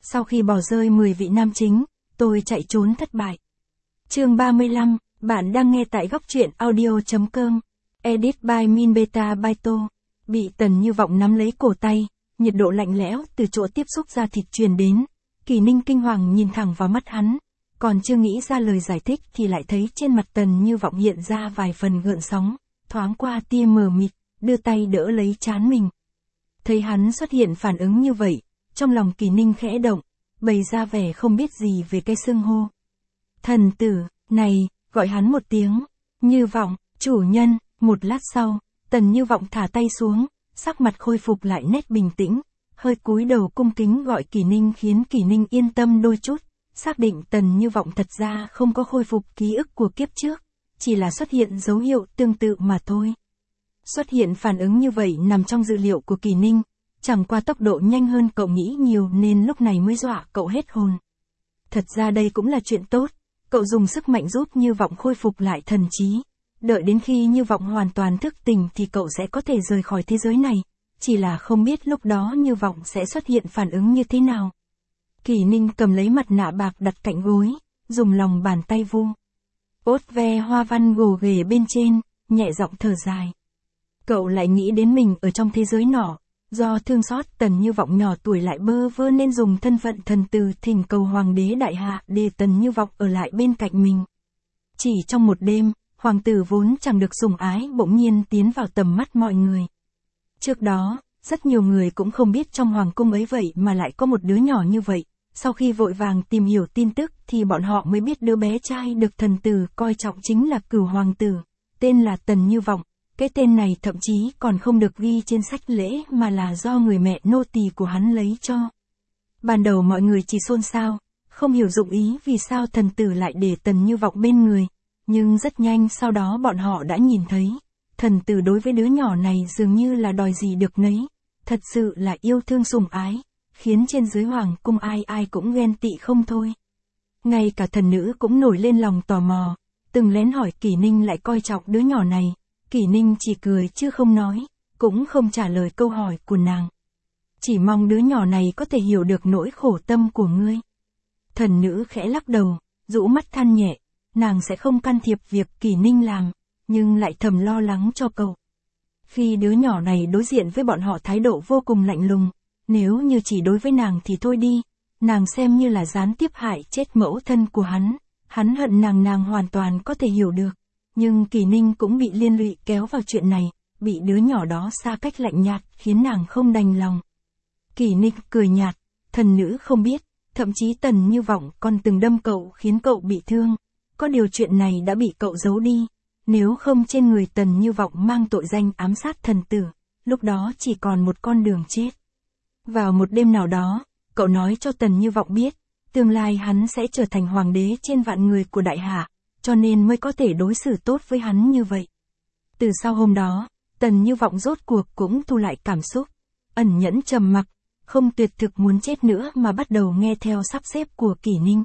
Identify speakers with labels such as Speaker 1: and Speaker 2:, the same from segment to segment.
Speaker 1: Sau khi bỏ rơi 10 vị nam chính, tôi chạy trốn thất bại. Chương 35, bạn đang nghe tại góc truyện audio.com. Edit by Minbeta Baito. Bị Tần Như Vọng nắm lấy cổ tay, nhiệt độ lạnh lẽo từ chỗ tiếp xúc da thịt truyền đến. Kỳ Ninh kinh hoàng nhìn thẳng vào mắt hắn, còn chưa nghĩ ra lời giải thích thì lại thấy trên mặt Tần Như Vọng hiện ra vài phần gợn sóng, thoáng qua tia mờ mịt, đưa tay đỡ lấy trán mình. Thấy hắn xuất hiện phản ứng như vậy, trong lòng Kỳ Ninh khẽ động, bày ra vẻ không biết gì về cái xưng hô. Thần tử, này, gọi hắn một tiếng, Như Vọng, chủ nhân. Một lát sau, Tần Như Vọng thả tay xuống, sắc mặt khôi phục lại nét bình tĩnh, hơi cúi đầu cung kính gọi Kỳ Ninh khiến Kỳ Ninh yên tâm đôi chút, xác định Tần Như Vọng thật ra không có khôi phục ký ức của kiếp trước, chỉ là xuất hiện dấu hiệu tương tự mà thôi. Xuất hiện phản ứng như vậy nằm trong dự liệu của Kỳ Ninh, chẳng qua tốc độ nhanh hơn cậu nghĩ nhiều nên lúc này mới dọa cậu hết hồn. Thật ra đây cũng là chuyện tốt, cậu dùng sức mạnh giúp Như Vọng khôi phục lại thần trí. Đợi đến khi Như Vọng hoàn toàn thức tỉnh thì cậu sẽ có thể rời khỏi thế giới này, chỉ là không biết lúc đó Như Vọng sẽ xuất hiện phản ứng như thế nào. Kỳ Ninh cầm lấy mặt nạ bạc đặt cạnh gối, dùng lòng bàn tay vu ốt ve hoa văn gồ ghề bên trên, nhẹ giọng thở dài. Cậu lại nghĩ đến mình ở trong thế giới nọ, do thương xót Tần Như Vọng nhỏ tuổi lại bơ vơ nên dùng thân phận thần tử thỉnh cầu hoàng đế đại hạ để Tần Như Vọng ở lại bên cạnh mình. Chỉ trong một đêm, hoàng tử vốn chẳng được sủng ái bỗng nhiên tiến vào tầm mắt mọi người. Trước đó, rất nhiều người cũng không biết trong hoàng cung ấy vậy mà lại có một đứa nhỏ như vậy. Sau khi vội vàng tìm hiểu tin tức thì bọn họ mới biết đứa bé trai được thần tử coi trọng chính là Cửu hoàng tử, tên là Tần Như Vọng. Cái tên này thậm chí còn không được ghi trên sách lễ mà là do người mẹ nô tỳ của hắn lấy cho. Ban đầu mọi người chỉ xôn xao, không hiểu dụng ý vì sao thần tử lại để Tần Như Vọng bên người. Nhưng rất nhanh sau đó bọn họ đã nhìn thấy, thần tử đối với đứa nhỏ này dường như là đòi gì được nấy, thật sự là yêu thương sủng ái, khiến trên dưới hoàng cung ai ai cũng ghen tị không thôi. Ngay cả thần nữ cũng nổi lên lòng tò mò, từng lén hỏi Kỳ Ninh lại coi trọng đứa nhỏ này, Kỳ Ninh chỉ cười chứ không nói, cũng không trả lời câu hỏi của nàng. Chỉ mong đứa nhỏ này có thể hiểu được nỗi khổ tâm của ngươi. Thần nữ khẽ lắc đầu, rũ mắt than nhẹ. Nàng sẽ không can thiệp việc Kỳ Ninh làm, nhưng lại thầm lo lắng cho cậu. Khi đứa nhỏ này đối diện với bọn họ thái độ vô cùng lạnh lùng, nếu như chỉ đối với nàng thì thôi đi, nàng xem như là gián tiếp hại chết mẫu thân của hắn hận nàng hoàn toàn có thể hiểu được. Nhưng Kỳ Ninh cũng bị liên lụy kéo vào chuyện này, bị đứa nhỏ đó xa cách lạnh nhạt khiến nàng không đành lòng. Kỳ Ninh cười nhạt, thần nữ không biết, thậm chí Tần Như Vọng còn từng đâm cậu khiến cậu bị thương. Có điều chuyện này đã bị cậu giấu đi, nếu không trên người Tần Như Vọng mang tội danh ám sát thần tử, lúc đó chỉ còn một con đường chết. Vào một đêm nào đó, cậu nói cho Tần Như Vọng biết, tương lai hắn sẽ trở thành hoàng đế trên vạn người của đại hạ, cho nên mới có thể đối xử tốt với hắn như vậy. Từ sau hôm đó, Tần Như Vọng rốt cuộc cũng thu lại cảm xúc, ẩn nhẫn trầm mặc, không tuyệt thực muốn chết nữa mà bắt đầu nghe theo sắp xếp của Kỳ Ninh.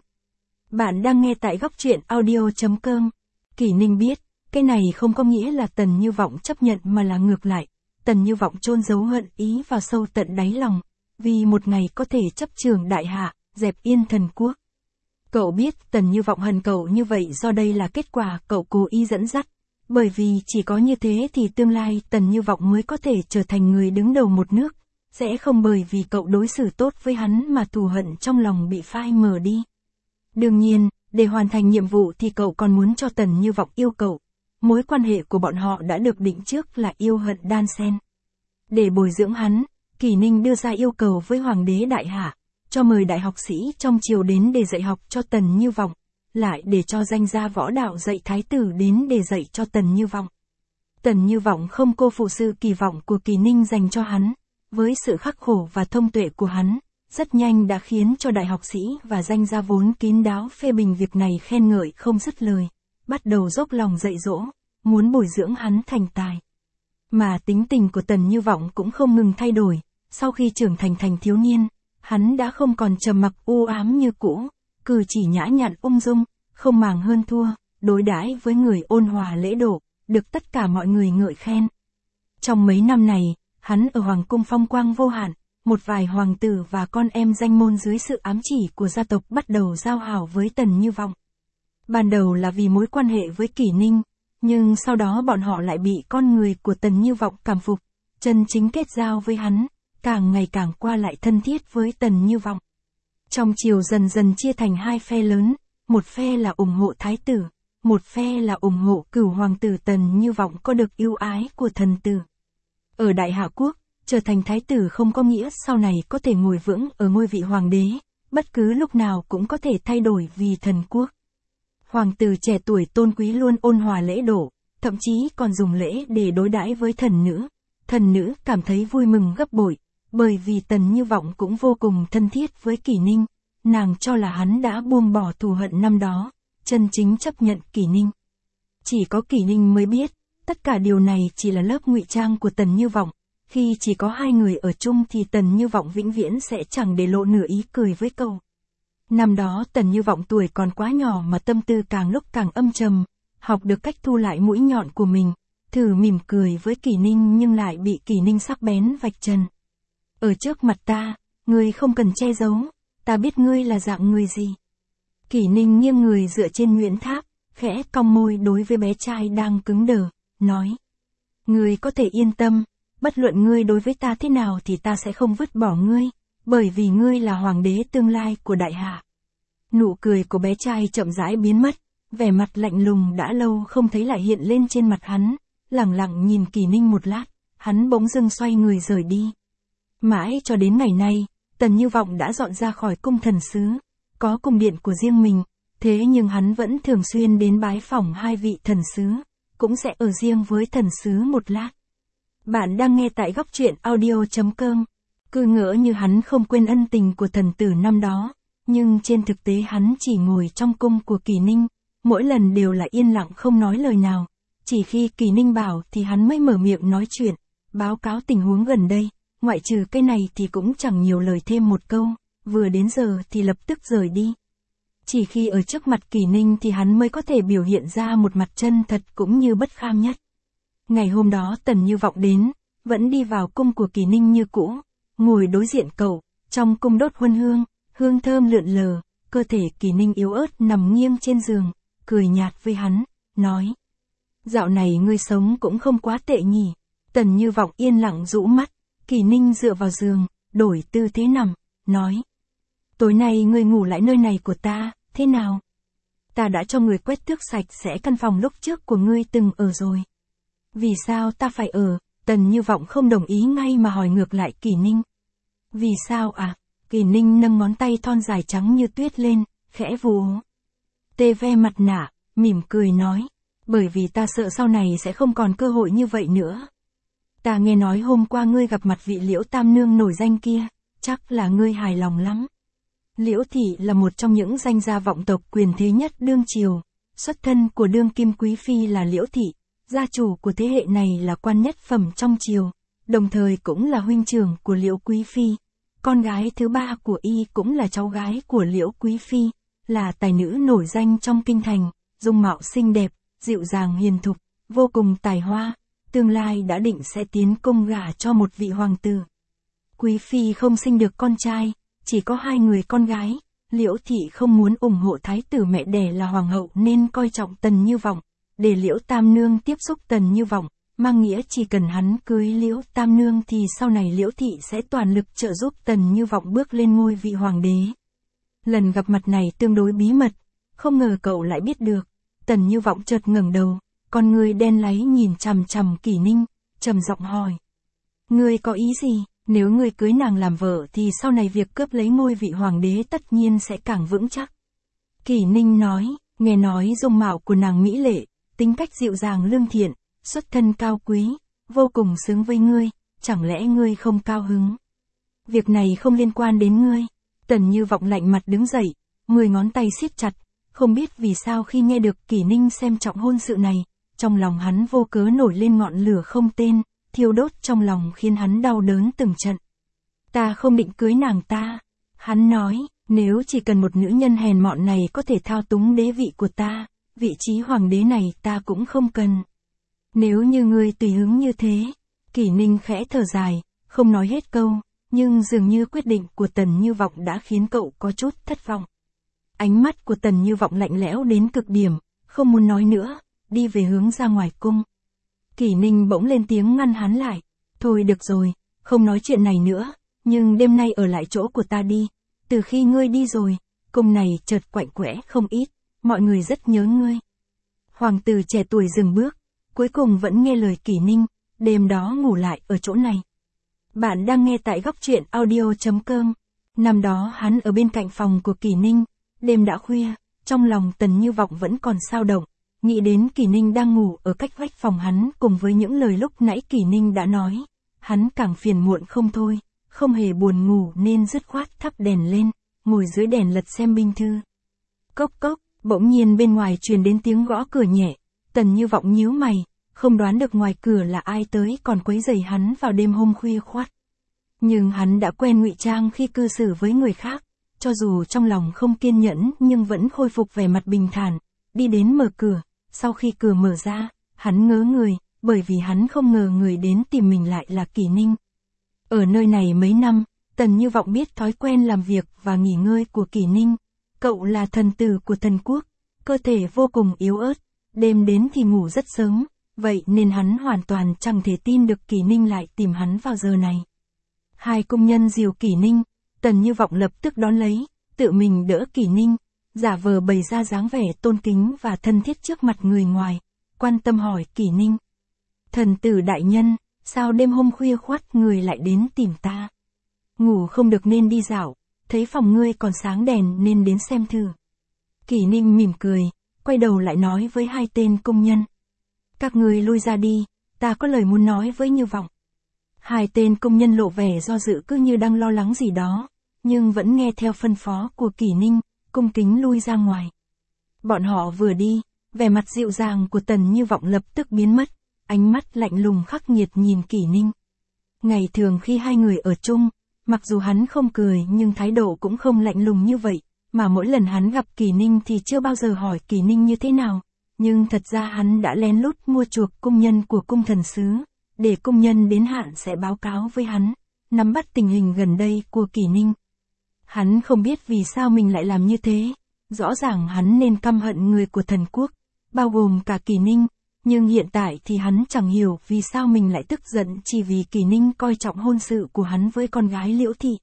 Speaker 1: Bạn đang nghe tại góc truyện audio.com. Kỳ Ninh biết, cái này không có nghĩa là Tần Như Vọng chấp nhận mà là ngược lại. Tần Như Vọng chôn giấu hận ý vào sâu tận đáy lòng, vì một ngày có thể chấp trường đại hạ, dẹp yên thần quốc. Cậu biết Tần Như Vọng hận cậu như vậy do đây là kết quả cậu cố ý dẫn dắt. Bởi vì chỉ có như thế thì tương lai Tần Như Vọng mới có thể trở thành người đứng đầu một nước, sẽ không bởi vì cậu đối xử tốt với hắn mà thù hận trong lòng bị phai mờ đi. Đương nhiên, để hoàn thành nhiệm vụ thì cậu còn muốn cho Tần Như Vọng yêu cậu. Mối quan hệ của bọn họ đã được định trước là yêu hận đan xen. Để bồi dưỡng hắn, Kỳ Ninh đưa ra yêu cầu với Hoàng đế Đại Hạ, cho mời đại học sĩ trong triều đến để dạy học cho Tần Như Vọng, lại để cho danh gia võ đạo dạy thái tử đến để dạy cho Tần Như Vọng. Tần Như Vọng không cô phụ sự kỳ vọng của Kỳ Ninh dành cho hắn, với sự khắc khổ và thông tuệ của hắn. Rất nhanh đã khiến cho đại học sĩ và danh gia vốn kín đáo phê bình việc này khen ngợi không dứt lời, bắt đầu dốc lòng dạy dỗ, muốn bồi dưỡng hắn thành tài. Mà tính tình của Tần Như Vọng cũng không ngừng thay đổi, sau khi trưởng thành thiếu niên, hắn đã không còn trầm mặc u ám như cũ, cử chỉ nhã nhặn ung dung, không màng hơn thua, đối đãi với người ôn hòa lễ độ, được tất cả mọi người ngợi khen. Trong mấy năm này, hắn ở hoàng cung phong quang vô hạn, một vài hoàng tử và con em danh môn dưới sự ám chỉ của gia tộc bắt đầu giao hảo với Tần Như Vọng. Ban đầu là vì mối quan hệ với Kỷ Ninh, nhưng sau đó bọn họ lại bị con người của Tần Như Vọng cảm phục, chân chính kết giao với hắn, càng ngày càng qua lại thân thiết với Tần Như Vọng. Trong triều dần dần chia thành hai phe lớn, một phe là ủng hộ thái tử, một phe là ủng hộ cửu hoàng tử Tần Như Vọng có được ưu ái của thần tử. Ở Đại Hạ Quốc, trở thành thái tử không có nghĩa sau này có thể ngồi vững ở ngôi vị hoàng đế, bất cứ lúc nào cũng có thể thay đổi vì thần quốc. Hoàng tử trẻ tuổi tôn quý luôn ôn hòa lễ độ, thậm chí còn dùng lễ để đối đãi với thần nữ. Thần nữ cảm thấy vui mừng gấp bội, bởi vì Tần Như Vọng cũng vô cùng thân thiết với Kỷ Ninh, nàng cho là hắn đã buông bỏ thù hận năm đó, chân chính chấp nhận Kỷ Ninh. Chỉ có Kỷ Ninh mới biết, tất cả điều này chỉ là lớp ngụy trang của Tần Như Vọng, khi chỉ có hai người ở chung thì Tần Như Vọng vĩnh viễn sẽ chẳng để lộ nửa ý cười với cậu. Năm đó Tần Như Vọng tuổi còn quá nhỏ mà tâm tư càng lúc càng âm trầm, học được cách thu lại mũi nhọn của mình, thử mỉm cười với Kỷ Ninh nhưng lại bị Kỷ Ninh sắc bén vạch trần. Ở trước mặt ta, ngươi không cần che giấu, ta biết ngươi là dạng người gì. Kỷ Ninh nghiêng người dựa trên Nguyễn Tháp, khẽ cong môi đối với bé trai đang cứng đờ, nói. Ngươi có thể yên tâm, bất luận ngươi đối với ta thế nào thì ta sẽ không vứt bỏ ngươi, bởi vì ngươi là hoàng đế tương lai của Đại Hạ. Nụ cười của bé trai chậm rãi biến mất, vẻ mặt lạnh lùng đã lâu không thấy lại hiện lên trên mặt hắn, lẳng lặng nhìn Kỷ Ninh một lát, hắn bỗng dưng xoay người rời đi. Mãi cho đến ngày nay, Tần Như Vọng đã dọn ra khỏi cung thần sứ, có cung điện của riêng mình, thế nhưng hắn vẫn thường xuyên đến bái phỏng hai vị thần sứ, cũng sẽ ở riêng với thần sứ một lát. Bạn đang nghe tại góc truyện audio.com. Cứ ngỡ như hắn không quên ân tình của thần tử năm đó, nhưng trên thực tế hắn chỉ ngồi trong cung của Kỷ Ninh, mỗi lần đều là yên lặng không nói lời nào, chỉ khi Kỷ Ninh bảo thì hắn mới mở miệng nói chuyện, báo cáo tình huống gần đây, ngoại trừ cái này thì cũng chẳng nhiều lời thêm một câu, vừa đến giờ thì lập tức rời đi. Chỉ khi ở trước mặt Kỷ Ninh thì hắn mới có thể biểu hiện ra một mặt chân thật cũng như bất kham nhất. Ngày hôm đó Tần Như Vọng đến, vẫn đi vào cung của Kỷ Ninh như cũ, ngồi đối diện cậu, trong cung đốt huân hương, hương thơm lượn lờ, cơ thể Kỷ Ninh yếu ớt nằm nghiêng trên giường, cười nhạt với hắn, nói. Dạo này ngươi sống cũng không quá tệ nhỉ. Tần Như Vọng yên lặng rũ mắt, Kỷ Ninh dựa vào giường, đổi tư thế nằm, nói. Tối nay ngươi ngủ lại nơi này của ta, thế nào? Ta đã cho người quét tước sạch sẽ căn phòng lúc trước của ngươi từng ở rồi. Vì sao ta phải ở? Tần Như Vọng không đồng ý ngay mà hỏi ngược lại Kỷ Ninh. Vì sao à? Kỷ Ninh nâng ngón tay thon dài trắng như tuyết lên, khẽ vú. Tê ve mặt nạ, mỉm cười nói. Bởi vì ta sợ sau này sẽ không còn cơ hội như vậy nữa. Ta nghe nói hôm qua ngươi gặp mặt vị Liễu Tam Nương nổi danh kia, chắc là ngươi hài lòng lắm. Liễu Thị là một trong những danh gia vọng tộc quyền thế nhất đương triều, xuất thân của đương kim quý phi là Liễu Thị, gia chủ của thế hệ này là quan nhất phẩm trong triều, đồng thời cũng là huynh trưởng của Liễu Quý Phi. Con gái thứ ba của y cũng là cháu gái của Liễu Quý Phi, là tài nữ nổi danh trong kinh thành, dung mạo xinh đẹp, dịu dàng hiền thục, vô cùng tài hoa, tương lai đã định sẽ tiến cung gả cho một vị hoàng tử. Quý Phi không sinh được con trai, chỉ có hai người con gái, Liễu Thị không muốn ủng hộ thái tử mẹ đẻ là hoàng hậu nên coi trọng Tần Như Vọng, để Liễu Tam Nương tiếp xúc Tần Như Vọng, mang nghĩa chỉ cần hắn cưới Liễu Tam Nương thì sau này Liễu Thị sẽ toàn lực trợ giúp Tần Như Vọng bước lên ngôi vị hoàng đế. Lần gặp mặt này tương đối bí mật, không ngờ cậu lại biết được. Tần Như Vọng chợt ngẩng đầu, con ngươi đen láy nhìn chằm chằm Kỷ Ninh, trầm giọng hỏi. Ngươi có ý gì? Nếu ngươi cưới nàng làm vợ thì sau này việc cướp lấy ngôi vị hoàng đế tất nhiên sẽ càng vững chắc. Kỷ Ninh nói, nghe nói dung mạo của nàng mỹ lệ, tính cách dịu dàng lương thiện, xuất thân cao quý, vô cùng xứng với ngươi, chẳng lẽ ngươi không cao hứng? Việc này không liên quan đến ngươi. Tần Như Vọng lạnh mặt đứng dậy, 10 ngón tay siết chặt, không biết vì sao khi nghe được Kỷ Ninh xem trọng hôn sự này, trong lòng hắn vô cớ nổi lên ngọn lửa không tên, thiêu đốt trong lòng khiến hắn đau đớn từng trận. Ta không định cưới nàng ta. Hắn nói, nếu chỉ cần một nữ nhân hèn mọn này có thể thao túng đế vị của ta, vị trí hoàng đế này ta cũng không cần. Nếu như ngươi tùy hứng như thế, Kỷ Ninh khẽ thở dài, không nói hết câu, nhưng dường như quyết định của Tần Như Vọng đã khiến cậu có chút thất vọng. Ánh mắt của Tần Như Vọng lạnh lẽo đến cực điểm, không muốn nói nữa, đi về hướng ra ngoài cung. Kỷ Ninh bỗng lên tiếng ngăn hắn lại. Thôi được rồi, không nói chuyện này nữa, nhưng đêm nay ở lại chỗ của ta đi. Từ khi ngươi đi rồi, cung này chợt quạnh quẽ không ít, mọi người rất nhớ ngươi. Hoàng tử trẻ tuổi dừng bước, cuối cùng vẫn nghe lời Kỷ Ninh, đêm đó ngủ lại ở chỗ này. Bạn đang nghe tại góc truyện audio.com. Năm đó hắn ở bên cạnh phòng của Kỷ Ninh, đêm đã khuya, trong lòng Tần Như Vọng vẫn còn xao động, nghĩ đến Kỷ Ninh đang ngủ ở cách vách phòng hắn cùng với những lời lúc nãy Kỷ Ninh đã nói. Hắn càng phiền muộn không thôi, không hề buồn ngủ nên dứt khoát thắp đèn lên, ngồi dưới đèn lật xem binh thư. Cốc cốc, bỗng nhiên bên ngoài truyền đến tiếng gõ cửa nhẹ, Tần Như Vọng nhíu mày, không đoán được ngoài cửa là ai tới còn quấy rầy hắn vào đêm hôm khuya khoắt. Nhưng hắn đã quen ngụy trang khi cư xử với người khác, cho dù trong lòng không kiên nhẫn nhưng vẫn khôi phục vẻ mặt bình thản, đi đến mở cửa, sau khi cửa mở ra, hắn ngớ người, bởi vì hắn không ngờ người đến tìm mình lại là Kỷ Ninh. Ở nơi này mấy năm, Tần Như Vọng biết thói quen làm việc và nghỉ ngơi của Kỷ Ninh. Cậu là thần tử của thần quốc, cơ thể vô cùng yếu ớt, đêm đến thì ngủ rất sớm, vậy nên hắn hoàn toàn chẳng thể tin được Kỷ Ninh lại tìm hắn vào giờ này. Hai công nhân dìu Kỷ Ninh, Tần Như Vọng lập tức đón lấy, tự mình đỡ Kỷ Ninh, giả vờ bày ra dáng vẻ tôn kính và thân thiết trước mặt người ngoài, quan tâm hỏi Kỷ Ninh. Thần tử đại nhân, sao đêm hôm khuya khoắt người lại đến tìm ta? Ngủ không được nên đi dạo, thấy phòng ngươi còn sáng đèn nên đến xem thử. Kỷ Ninh mỉm cười, quay đầu lại nói với hai tên công nhân. Các ngươi lui ra đi, ta có lời muốn nói với Như Vọng. Hai tên công nhân lộ vẻ do dự cứ như đang lo lắng gì đó, nhưng vẫn nghe theo phân phó của Kỷ Ninh, cung kính lui ra ngoài. Bọn họ vừa đi, vẻ mặt dịu dàng của Tần Như Vọng lập tức biến mất, ánh mắt lạnh lùng khắc nghiệt nhìn Kỷ Ninh. Ngày thường khi hai người ở chung, mặc dù hắn không cười nhưng thái độ cũng không lạnh lùng như vậy, mà mỗi lần hắn gặp Kỷ Ninh thì chưa bao giờ hỏi Kỷ Ninh như thế nào, nhưng thật ra hắn đã lén lút mua chuộc cung nhân của cung thần sứ, để cung nhân đến hạn sẽ báo cáo với hắn, nắm bắt tình hình gần đây của Kỷ Ninh. Hắn không biết vì sao mình lại làm như thế, rõ ràng hắn nên căm hận người của thần quốc, bao gồm cả Kỷ Ninh, nhưng hiện tại thì hắn chẳng hiểu vì sao mình lại tức giận chỉ vì Kỷ Ninh coi trọng hôn sự của hắn với con gái Liễu Thị.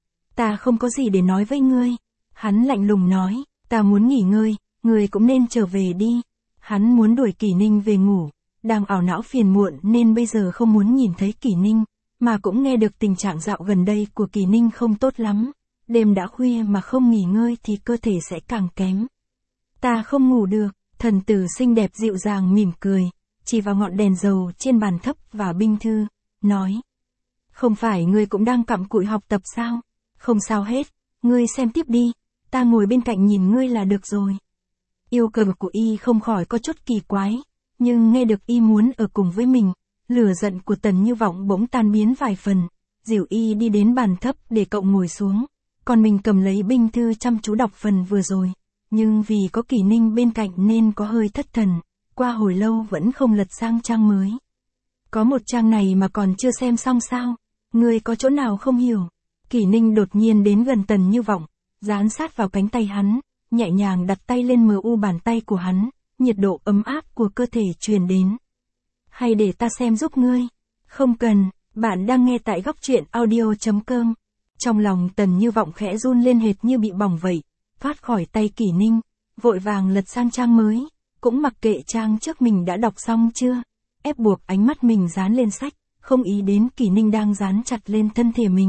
Speaker 1: Ta không có gì để nói với ngươi, hắn lạnh lùng nói, ta muốn nghỉ ngơi, ngươi cũng nên trở về đi. Hắn muốn đuổi Kỷ Ninh về ngủ, đang ảo não phiền muộn nên bây giờ không muốn nhìn thấy Kỷ Ninh, mà cũng nghe được tình trạng dạo gần đây của Kỷ Ninh không tốt lắm. Đêm đã khuya mà không nghỉ ngơi thì cơ thể sẽ càng kém. Ta không ngủ được, thần tử xinh đẹp dịu dàng mỉm cười, chỉ vào ngọn đèn dầu trên bàn thấp và binh thư, nói. Không phải ngươi cũng đang cặm cụi học tập sao? Không sao hết, ngươi xem tiếp đi, ta ngồi bên cạnh nhìn ngươi là được rồi. Yêu cầu của y không khỏi có chút kỳ quái, nhưng nghe được y muốn ở cùng với mình, lửa giận của Tần Như Vọng bỗng tan biến vài phần, dìu y đi đến bàn thấp để cậu ngồi xuống, còn mình cầm lấy binh thư chăm chú đọc phần vừa rồi, nhưng vì có Kỷ Ninh bên cạnh nên có hơi thất thần, qua hồi lâu vẫn không lật sang trang mới. Có một trang này mà còn chưa xem xong sao? Ngươi có chỗ nào không hiểu? Kỷ Ninh đột nhiên đến gần Tần Như Vọng, dán sát vào cánh tay hắn, nhẹ nhàng đặt tay lên mờ u bàn tay của hắn, nhiệt độ ấm áp của cơ thể truyền đến. Hay để ta xem giúp ngươi? Không cần, bạn đang nghe tại góc truyện audio.com. Trong lòng Tần Như Vọng khẽ run lên hệt như bị bỏng vậy, thoát khỏi tay Kỷ Ninh, vội vàng lật sang trang mới, cũng mặc kệ trang trước mình đã đọc xong chưa, ép buộc ánh mắt mình dán lên sách, không ý đến Kỷ Ninh đang dán chặt lên thân thể mình.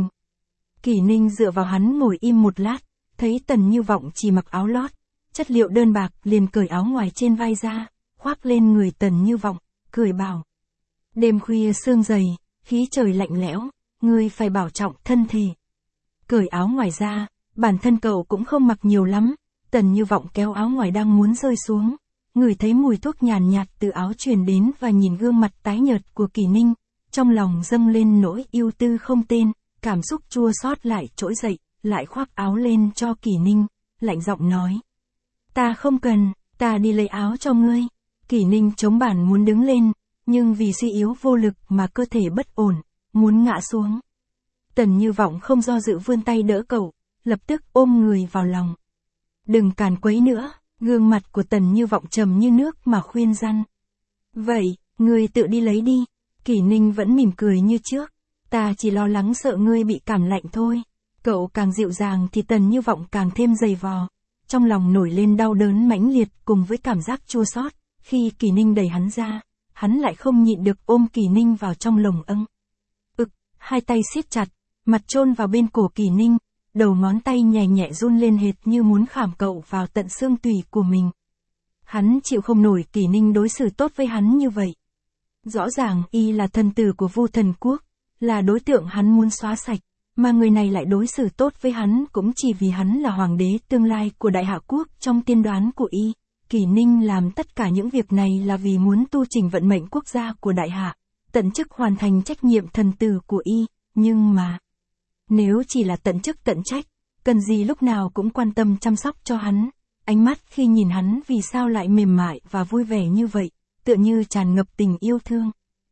Speaker 1: Kỷ Ninh dựa vào hắn ngồi im một lát, thấy Tần Như Vọng chỉ mặc áo lót, chất liệu đơn bạc liền cởi áo ngoài trên vai ra, khoác lên người Tần Như Vọng, cười bảo. Đêm khuya sương dày, khí trời lạnh lẽo, ngươi phải bảo trọng thân thể. Cởi áo ngoài ra, bản thân cậu cũng không mặc nhiều lắm, Tần Như Vọng kéo áo ngoài đang muốn rơi xuống, ngửi thấy mùi thuốc nhàn nhạt từ áo truyền đến và nhìn gương mặt tái nhợt của Kỷ Ninh, trong lòng dâng lên nỗi yêu tư không tên, cảm xúc chua xót lại trỗi dậy, lại khoác áo lên cho Kỷ Ninh, lạnh giọng nói. Ta không cần, ta đi lấy áo cho ngươi. Kỷ Ninh chống bản muốn đứng lên, nhưng vì suy yếu vô lực mà cơ thể bất ổn, muốn ngã xuống. Tần Như Vọng không do dự vươn tay đỡ cậu, lập tức ôm người vào lòng. Đừng càn quấy nữa, gương mặt của Tần Như Vọng trầm như nước mà khuyên răn. Vậy, ngươi tự đi lấy đi. Kỷ Ninh vẫn mỉm cười như trước. Ta chỉ lo lắng sợ ngươi bị cảm lạnh thôi. Cậu càng dịu dàng thì Tần Như Vọng càng thêm dày vò. Trong lòng nổi lên đau đớn mãnh liệt cùng với cảm giác chua xót. Khi Kỷ Ninh đẩy hắn ra, hắn lại không nhịn được ôm Kỷ Ninh vào trong lồng âng. Hai tay siết chặt, mặt chôn vào bên cổ Kỷ Ninh, đầu ngón tay nhẹ nhẹ run lên hệt như muốn khảm cậu vào tận xương tủy của mình. Hắn chịu không nổi Kỷ Ninh đối xử tốt với hắn như vậy. Rõ ràng y là thần tử của Vu Thần Quốc, là đối tượng hắn muốn xóa sạch, mà người này lại đối xử tốt với hắn cũng chỉ vì hắn là hoàng đế tương lai của Đại Hạ Quốc trong tiên đoán của y. Kỷ Ninh làm tất cả những việc này là vì muốn tu chỉnh vận mệnh quốc gia của Đại Hạ, tận chức hoàn thành trách nhiệm thần tử của y, nhưng mà... Nếu chỉ là tận chức tận trách, cần gì lúc nào cũng quan tâm chăm sóc cho hắn, ánh mắt khi nhìn hắn vì sao lại mềm mại và vui vẻ như vậy, tựa như tràn ngập tình yêu thương.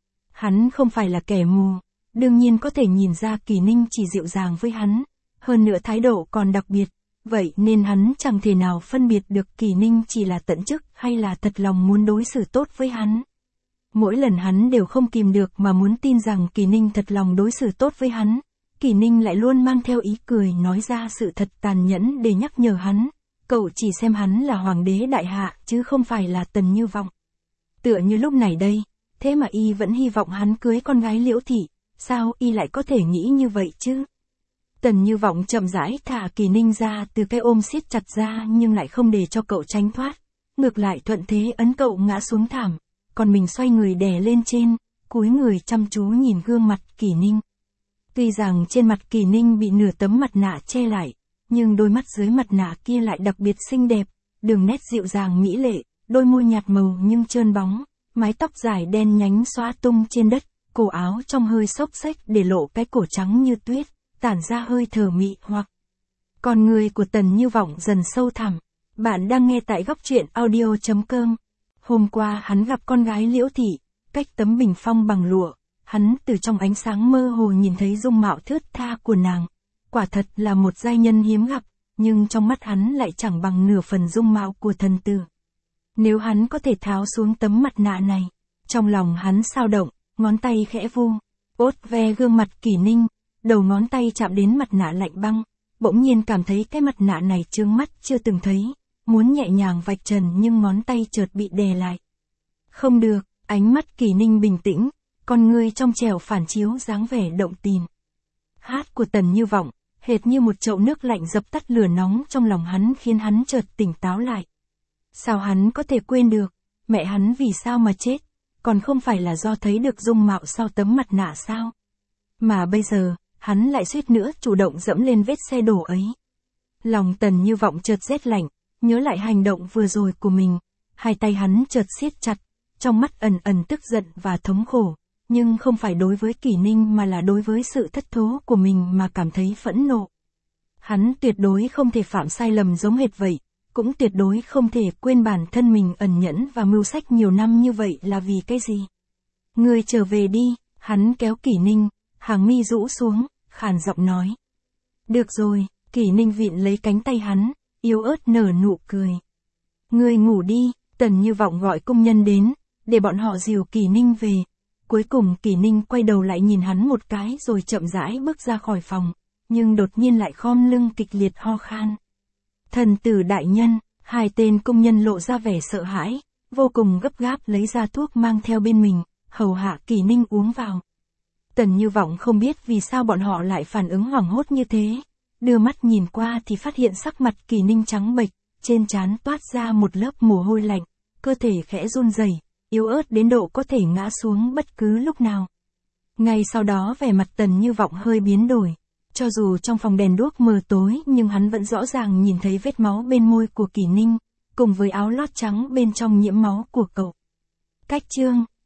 Speaker 1: Hắn không phải là kẻ mù, đương nhiên có thể nhìn ra Kỷ Ninh chỉ dịu dàng với hắn, hơn nữa thái độ còn đặc biệt, vậy nên hắn chẳng thể nào phân biệt được Kỷ Ninh chỉ là tận chức hay là thật lòng muốn đối xử tốt với hắn. Mỗi lần hắn đều không kìm được mà muốn tin rằng Kỷ Ninh thật lòng đối xử tốt với hắn. Kỷ Ninh lại luôn mang theo ý cười nói ra sự thật tàn nhẫn để nhắc nhở hắn, cậu chỉ xem hắn là hoàng đế Đại Hạ chứ không phải là Tần Như Vọng. Tựa như lúc này đây, thế mà y vẫn hy vọng hắn cưới con gái Liễu Thị, sao y lại có thể nghĩ như vậy chứ? Tần Như Vọng chậm rãi thả Kỷ Ninh ra từ cái ôm siết chặt ra nhưng lại không để cho cậu tránh thoát, ngược lại thuận thế ấn cậu ngã xuống thảm, còn mình xoay người đè lên trên, cúi người chăm chú nhìn gương mặt Kỷ Ninh. Tuy rằng trên mặt Kỷ Ninh bị nửa tấm mặt nạ che lại, nhưng đôi mắt dưới mặt nạ kia lại đặc biệt xinh đẹp, đường nét dịu dàng mỹ lệ, đôi môi nhạt màu nhưng trơn bóng, mái tóc dài đen nhánh xõa tung trên đất, cổ áo trong hơi xốc xếch để lộ cái cổ trắng như tuyết, tản ra hơi thở mị hoặc. Con người của Tần Như Vọng dần sâu thẳm. Bạn đang nghe tại góc truyện audio.com. Hôm qua hắn gặp con gái Liễu Thị, cách tấm bình phong bằng lụa. Hắn từ trong ánh sáng mơ hồ nhìn thấy dung mạo thướt tha của nàng. Quả thật là một giai nhân hiếm gặp, nhưng trong mắt hắn lại chẳng bằng nửa phần dung mạo của thần tử. Nếu hắn có thể tháo xuống tấm mặt nạ này, trong lòng hắn sao động, ngón tay khẽ vu, ốt ve gương mặt Kỷ Ninh, đầu ngón tay chạm đến mặt nạ lạnh băng, bỗng nhiên cảm thấy cái mặt nạ này chướng mắt chưa từng thấy, muốn nhẹ nhàng vạch trần nhưng ngón tay chợt bị đè lại. Không được, ánh mắt Kỷ Ninh bình tĩnh, con ngươi trong trẻo phản chiếu dáng vẻ động tình. Hát của Tần Như Vọng, hệt như một chậu nước lạnh dập tắt lửa nóng trong lòng hắn khiến hắn chợt tỉnh táo lại. Sao hắn có thể quên được, mẹ hắn vì sao mà chết, còn không phải là do thấy được dung mạo sau tấm mặt nạ sao? Mà bây giờ, hắn lại suýt nữa chủ động dẫm lên vết xe đổ ấy. Lòng Tần Như Vọng chợt rét lạnh, nhớ lại hành động vừa rồi của mình, hai tay hắn chợt siết chặt, trong mắt ẩn ẩn tức giận và thống khổ, nhưng không phải đối với Kỷ Ninh mà là đối với sự thất thố của mình mà cảm thấy phẫn nộ. Hắn tuyệt đối không thể phạm sai lầm giống hệt vậy, cũng tuyệt đối không thể quên bản thân mình ẩn nhẫn và mưu sách nhiều năm như vậy là vì cái gì. Ngươi trở về đi, hắn kéo Kỷ Ninh, hàng mi rũ xuống, khàn giọng nói. Được rồi, Kỷ Ninh vịn lấy cánh tay hắn, yếu ớt nở nụ cười. Ngươi ngủ đi, Tần Như Vọng gọi công nhân đến, để bọn họ dìu Kỷ Ninh về. Cuối cùng Kỷ Ninh quay đầu lại nhìn hắn một cái rồi chậm rãi bước ra khỏi phòng, nhưng đột nhiên lại khom lưng kịch liệt ho khan. Thần tử đại nhân, hai tên công nhân lộ ra vẻ sợ hãi, vô cùng gấp gáp lấy ra thuốc mang theo bên mình, hầu hạ Kỷ Ninh uống vào. Tần Như Vọng không biết vì sao bọn họ lại phản ứng hoảng hốt như thế, đưa mắt nhìn qua thì phát hiện sắc mặt Kỷ Ninh trắng bệch, trên trán toát ra một lớp mồ hôi lạnh, cơ thể khẽ run rẩy, yếu ớt đến độ có thể ngã xuống bất cứ lúc nào. Ngay sau đó vẻ mặt Tần Như Vọng hơi biến đổi, cho dù trong phòng đèn đuốc mờ tối nhưng hắn vẫn rõ ràng nhìn thấy vết máu bên môi của Kỷ Ninh, cùng với áo lót trắng bên trong nhiễm máu của cậu. Cách chương